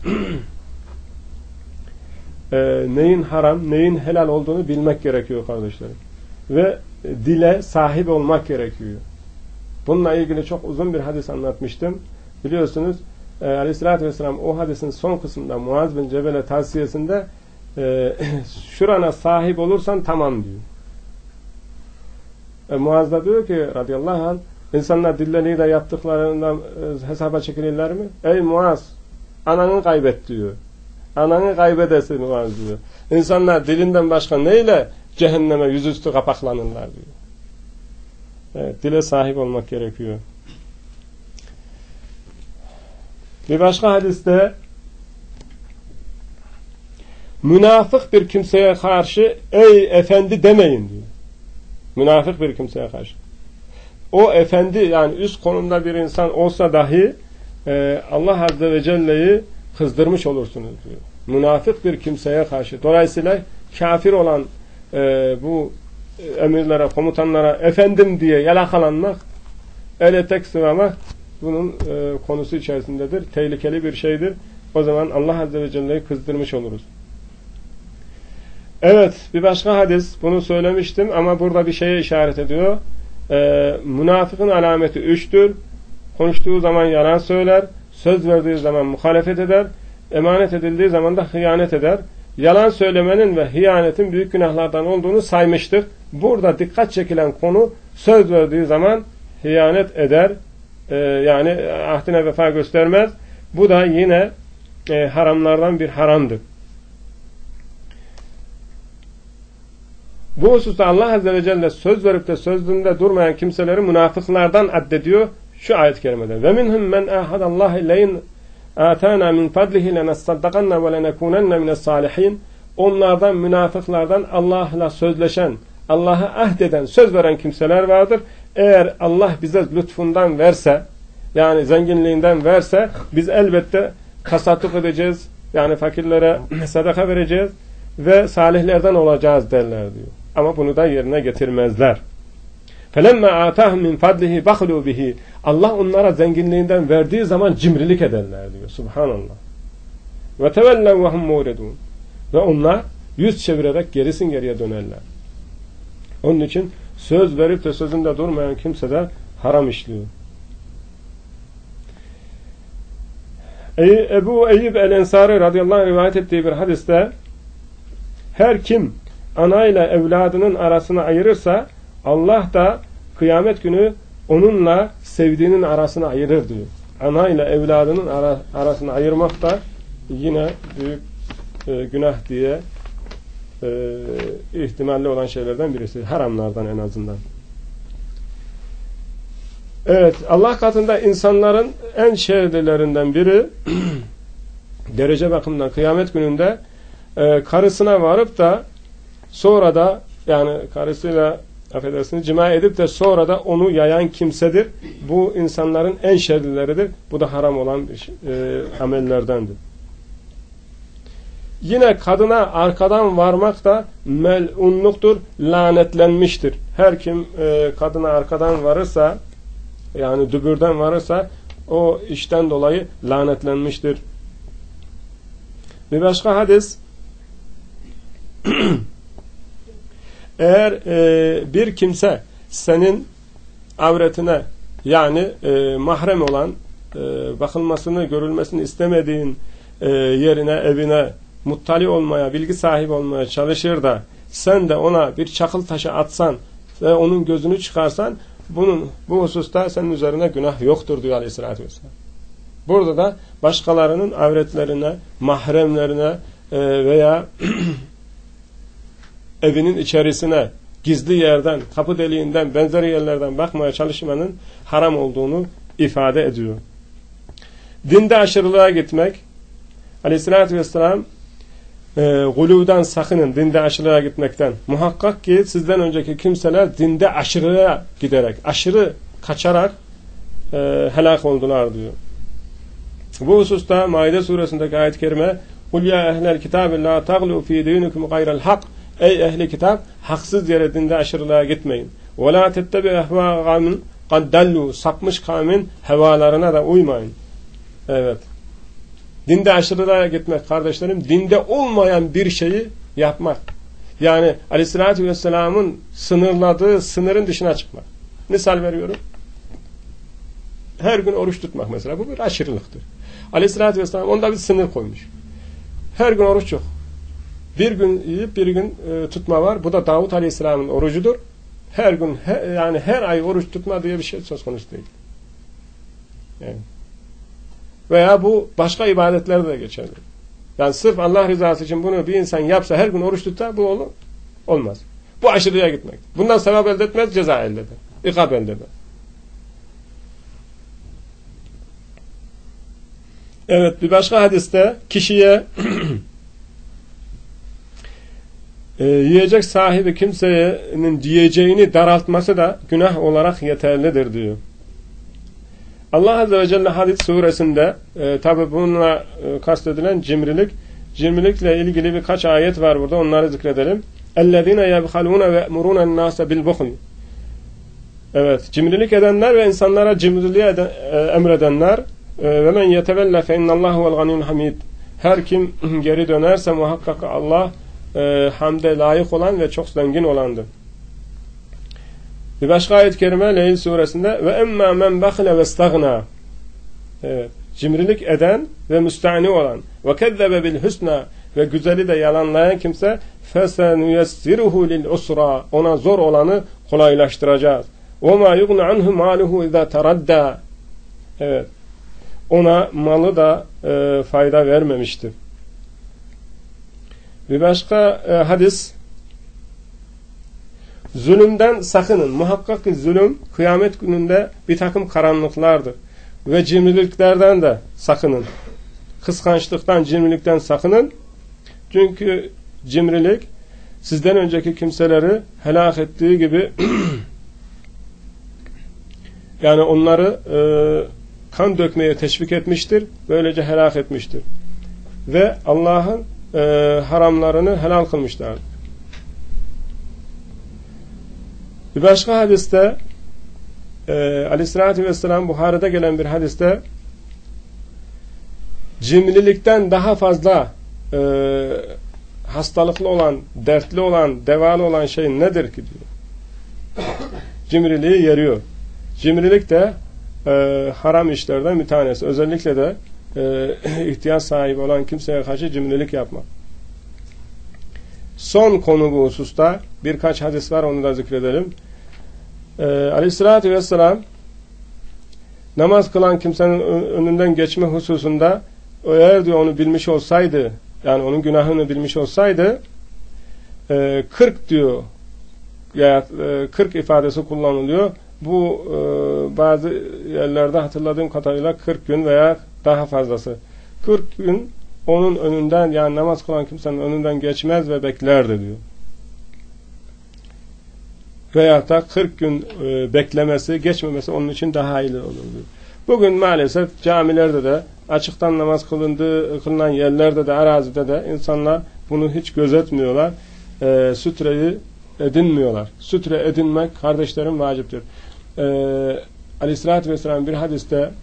e, neyin haram, neyin helal olduğunu bilmek gerekiyor kardeşlerim. Ve dile sahip olmak gerekiyor. Bununla ilgili çok uzun bir hadis anlatmıştım. Biliyorsunuz e, Aleyhisselatü Vesselam o hadisin son kısmında Muaz bin Cebel'e tavsiyesinde e, şurana sahip olursan tamam diyor. E, Muaz da diyor ki radıyallahu anh, insanlar dilleriyle yaptıklarından e, hesaba çekilirler mi? Ey Muaz, ananı kaybet diyor. Ananı kaybedesi Muaz diyor. İnsanlar dilinden başka neyle cehenneme yüzüstü kapaklanırlar diyor. Evet, dile sahip olmak gerekiyor. Bir başka hadiste münafık bir kimseye karşı ey efendi demeyin diyor. Münafık bir kimseye karşı. O efendi yani üst konumda bir insan olsa dahi e, Allah Azze ve Celle'yi kızdırmış olursunuz diyor. Münafık bir kimseye karşı. Dolayısıyla kafir olan e, bu emirlere, komutanlara efendim diye yalakalanmak, ele tek sıvamak bunun e, konusu içerisindedir. Tehlikeli bir şeydir. O zaman Allah Azze ve Celle'yi kızdırmış oluruz. Evet, bir başka hadis, bunu söylemiştim ama burada bir şeye işaret ediyor. E, münafıkın alameti üçtür. Konuştuğu zaman yalan söyler, söz verdiği zaman muhalefet eder, emanet edildiği zaman da hıyanet eder. Yalan söylemenin ve hıyanetin büyük günahlardan olduğunu saymıştık. Burada dikkat çekilen konu söz verdiği zaman hıyanet eder. Ee, yani ahdine vefa göstermez. Bu da yine e, haramlardan bir haramdır. Bu hususta Allah Azze ve Celle söz verip de sözünde durmayan kimseleri münafıklardan addediyor. Şu ayet-i kerimede. Ve minhum men ahadallahi leyin atana min fadlihi lenasaddakanna ve lenekunanna mine's salihin. Onlardan, münafıklardan Allah'la sözleşen, Allah'a ahdeden, söz veren kimseler vardır. Eğer Allah bize lütfundan verse, yani zenginliğinden verse, biz elbette tasadduk edeceğiz. Yani fakirlere sadaka vereceğiz ve salihlerden olacağız derler diyor. Ama bunu da yerine getirmezler. فَلَمَّا آتَاهُمْ مِنْ فَضْلِهِ بَخْلُوا بِهِ. Allah onlara zenginliğinden verdiği zaman cimrilik ederler diyor. Subhanallah. وَتَوَلَّوْا وَهُمْ مُورِدُونَ. Ve onlar yüz çevirerek gerisin geriye dönerler. Onun için söz verip de sözünde durmayan kimse de haram işliyor. Ebu Eyyub el-Ensari radıyallahu anh rivayet ettiği bir hadiste her kim ana ile evladının arasını ayırırsa Allah da kıyamet günü onunla sevdiğinin arasını ayırır diyor. Ana ile evladının ara, arasını ayırmak da yine büyük e, günah diye e, ihtimalli olan şeylerden birisi. Haramlardan en azından. Evet, Allah katında insanların en şerlilerinden biri derece bakımından kıyamet gününde e, karısına varıp da sonra da yani karısıyla affedersiniz cima edip de sonra da onu yayan kimsedir. Bu insanların en şerlileridir. Bu da haram olan bir, e, amellerdendir. Yine kadına arkadan varmak da mel'unluktur, lanetlenmiştir. Her kim e, kadına arkadan varırsa, yani dübürden varırsa o işten dolayı lanetlenmiştir. Bir başka hadis, eğer e, bir kimse senin avretine, yani e, mahrem olan, e, bakılmasını, görülmesini istemediğin e, yerine, evine muttali olmaya, bilgi sahibi olmaya çalışır da sen de ona bir çakıl taşı atsan ve onun gözünü çıkarsan, bunun bu hususta senin üzerine günah yoktur diyor Aleyhisselatü Vesselam. Burada da başkalarının avretlerine, mahremlerine e, veya evinin içerisine, gizli yerden, kapı deliğinden, benzeri yerlerden bakmaya çalışmanın haram olduğunu ifade ediyor. Dinde aşırılığa gitmek, Aleyhisselatü Vesselam e, guluvdan sakının, dinde aşırılığa gitmekten. Muhakkak ki sizden önceki kimseler dinde aşırılığa giderek, aşırı kaçarak e, helak oldular diyor. Bu hususta Maide suresindeki ayet-i kerime قُلْ يَا اَهْلَ الْكِتَابِ لَا تَغْلُوا ف۪ي دِينِكُمْ غَيْرَ الْحَقِّ Ey ehli kitap, haksız yere dinde aşırılığa gitmeyin. وَلَا تَتَّبِعْ اَهْوَا قَوْمٍ قَدْ دَلُّوا Sapmış kavmin hevalarına da uymayın. Evet. Dinde aşırılığa gitmek kardeşlerim, dinde olmayan bir şeyi yapmak. Yani Aleyhisselatü Vesselam'ın sınırladığı sınırın dışına çıkmak. Misal veriyorum. Her gün oruç tutmak mesela. Bu bir aşırılıktır. Aleyhisselatü Vesselam onda bir sınır koymuş. Her gün oruç yok. Bir gün yiyip bir gün e, tutma var. Bu da Davut Aleyhisselam'ın orucudur. Her gün he, yani her ay oruç tutma diye bir şey söz konusu değil. Yani. Veya bu başka ibadetlerde de geçerli. Yani sırf Allah rızası için bunu bir insan yapsa, her gün oruç tutsa bu olur. Olmaz. Bu aşırıya gitmek. Bundan sevap elde etmez, ceza elde eder. İkab elde eder. Evet, bir başka hadiste kişiye e, yiyecek sahibi kimsenin yiyeceğini daraltması da günah olarak yeterlidir diyor. Allah Azze ve Celle Hadid suresinde e, tabi bununla e, kastedilen cimrilik, cimrilikle ilgili birkaç ayet var burada, onları zikredelim. اَلَّذ۪ينَ يَبْخَلُونَ وَيَأْمُرُونَ النَّاسَ بِالْبُخْلِ Evet, cimrilik edenler ve insanlara cimriliği eden, e, emredenler ve men yetevella fe innallahu vel ganiyyul hamid. Her kim geri dönerse muhakkak Allah e, hamde layık olan ve çok zengin olandır. Bir başka ayet-i kerime Leyl suresinde ve emma men bakhile ve istagna. Evet, cimrilik eden ve müstahni olan ve kezzebe bil husna ve güzeli de yalanlayan kimse fesenuyessiruhu lil usra. Ona zor olanı kolaylaştıracağız. Ve ma yughni anhu maluhu iza taradda. Evet. Ona malı da e, fayda vermemiştir. Bir başka e, hadis, zulümden sakının. Muhakkak ki zulüm kıyamet gününde bir takım karanlıklardır. Ve cimriliklerden de sakının. Kıskançlıktan, cimrilikten sakının. Çünkü cimrilik sizden önceki kimseleri helak ettiği gibi yani onları e, kan dökmeye teşvik etmiştir. Böylece helak etmiştir. Ve Allah'ın e, haramlarını helal kılmışlar. Bir başka hadiste e, Aleyhisselatü Vesselam Buhari'de gelen bir hadiste cimrilikten daha fazla e, hastalıklı olan, dertli olan, devalı olan şey nedir ki diyor. Cimriliği yeriyor. Cimrilik de e, haram işlerden bir tanesi. Özellikle de e, ihtiyaç sahibi olan kimseye karşı cimrilik yapmak. Son konu bu hususta. Birkaç hadis var, onu da zikredelim. E, Aleyhissalatü vesselam namaz kılan kimsenin önünden geçme hususunda eğer diyor onu bilmiş olsaydı, yani onun günahını bilmiş olsaydı e, kırk diyor ya e, kırk ifadesi kullanılıyor. Bu e, bazı yerlerde hatırladığım kadarıyla kırk gün veya daha fazlası. kırk gün onun önünden, yani namaz kılan kimsenin önünden geçmez ve beklerdi diyor. Veya da kırk gün e, beklemesi, geçmemesi onun için daha iyi olur diyor. Bugün maalesef camilerde de açıktan namaz kılındığı, kılınan yerlerde de, arazide de insanlar bunu hiç gözetmiyorlar. E, sütreyi edinmiyorlar. Sütre edinmek kardeşlerim vaciptir. E, Aleyhisselatü Vesselam bir hadiste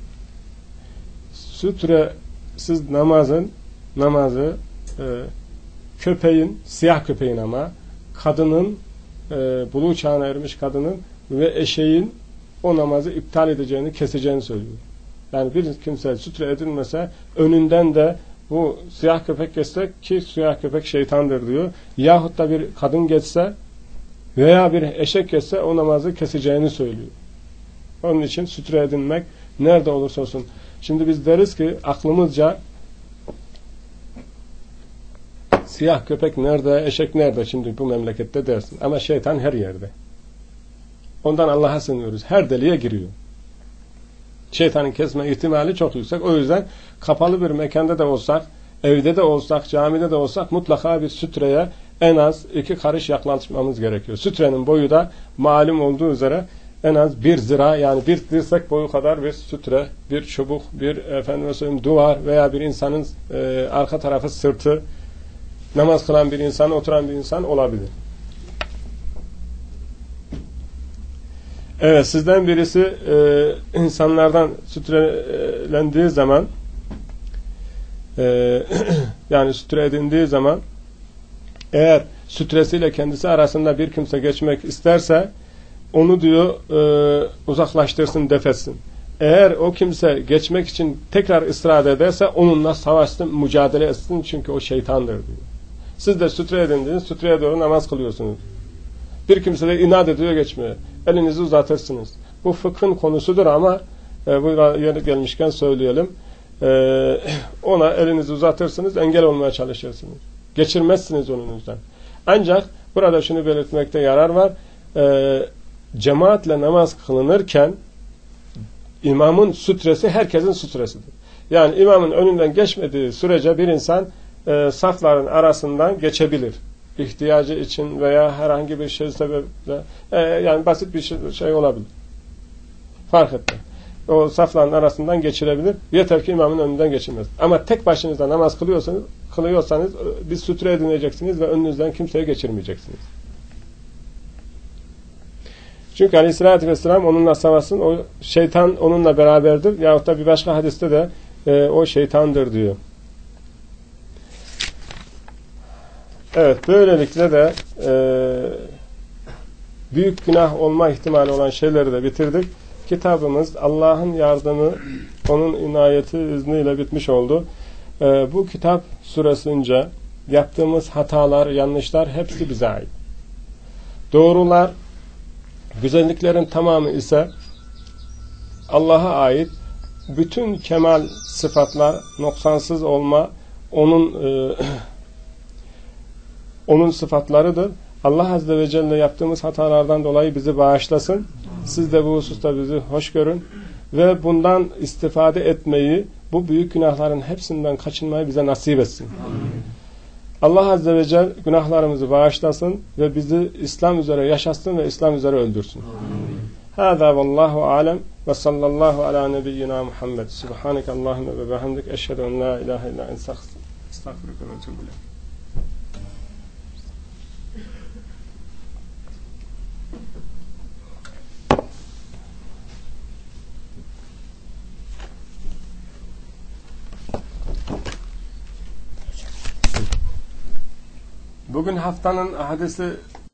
sütresiz namazın namazı e, köpeğin, siyah köpeğin ama kadının e, buluğ çağına ermiş kadının ve eşeğin o namazı iptal edeceğini, keseceğini söylüyor. Yani bir kimse sütre edilmese önünden de bu siyah köpek geçse, ki siyah köpek şeytandır diyor. Yahut da bir kadın geçse veya bir eşek geçse o namazı keseceğini söylüyor. Onun için sütre edinmek nerede olursa olsun. Şimdi biz deriz ki aklımızca siyah köpek nerede, eşek nerede şimdi bu memlekette dersin. Ama şeytan her yerde. Ondan Allah'a sığınıyoruz. Her deliğe giriyor. Şeytanın kesme ihtimali çok yüksek. O yüzden kapalı bir mekanda da olsak, evde de olsak, camide de olsak mutlaka bir sütreye en az iki karış yaklaşmamız gerekiyor. Sütrenin boyu da malum olduğu üzere en az bir zira, yani bir dirsek boyu kadar bir sütre, bir çubuk, bir efendim söyleyeyim duvar veya bir insanın e, arka tarafı sırtı, namaz kılan bir insan, oturan bir insan olabilir. Evet, sizden birisi e, insanlardan sütrelendiği zaman e, yani sütre edindiği zaman eğer sütresiyle kendisi arasında bir kimse geçmek isterse onu diyor e, uzaklaştırsın, defetsin. Eğer o kimse geçmek için tekrar ısrar ederse onunla savaşsın, mücadele etsin, çünkü o şeytandır diyor. Siz de sütre edindiniz, sütreye doğru namaz kılıyorsunuz. Bir kimse de inat ediyor geçmeye. Elinizi uzatırsınız. Bu fıkhın konusudur ama e, bu yeri gelmişken söyleyelim. E, ona elinizi uzatırsınız, engel olmaya çalışırsınız. Geçirmezsiniz önünüzden. Ancak burada şunu belirtmekte yarar var. E, cemaatle namaz kılınırken imamın sütresi herkesin sütresidir. Yani imamın önünden geçmediği sürece bir insan e, safların arasından geçebilir. İhtiyacı için veya herhangi bir şey sebeple e, yani basit bir şey, şey olabilir. Fark etmez. O safların arasından geçirebilir. Yeter ki imamın önünden geçilmez. Ama tek başınıza namaz kılıyorsanız, kılıyorsanız bir sütre edineceksiniz ve önünüzden kimseyi geçirmeyeceksiniz. Çünkü Aleyhisselatü Vesselam onunla savaşsın, o şeytan onunla beraberdir. Yahut da bir başka hadiste de e, o şeytandır diyor. Evet, böylelikle de e, büyük günah olma ihtimali olan şeyleri de bitirdik. Kitabımız Allah'ın yardımı, onun inayeti izniyle bitmiş oldu. E, bu kitap süresince yaptığımız hatalar, yanlışlar hepsi bize ait. Doğrular, güzelliklerin tamamı ise Allah'a ait. Bütün kemal sıfatlar, noksansız olma onun e, onun sıfatlarıdır. Allah Azze ve Celle yaptığımız hatalardan dolayı bizi bağışlasın. Siz de bu hususta bizi hoş görün ve bundan istifade etmeyi, bu büyük günahların hepsinden kaçınmayı bize nasip etsin. Amin. Allah Azze ve Celle günahlarımızı bağışlasın ve bizi İslam üzere yaşatsın ve İslam üzere öldürsün. Hâzâ vallâhu âlem ve sallallahu alâ nebiyyina Muhammed. Subhaneke Allahümme ve bihamdik. Eşhedü en la ilahe illa ente estağfiruke ve etûbü ileyk. Bugün haftanın hadisi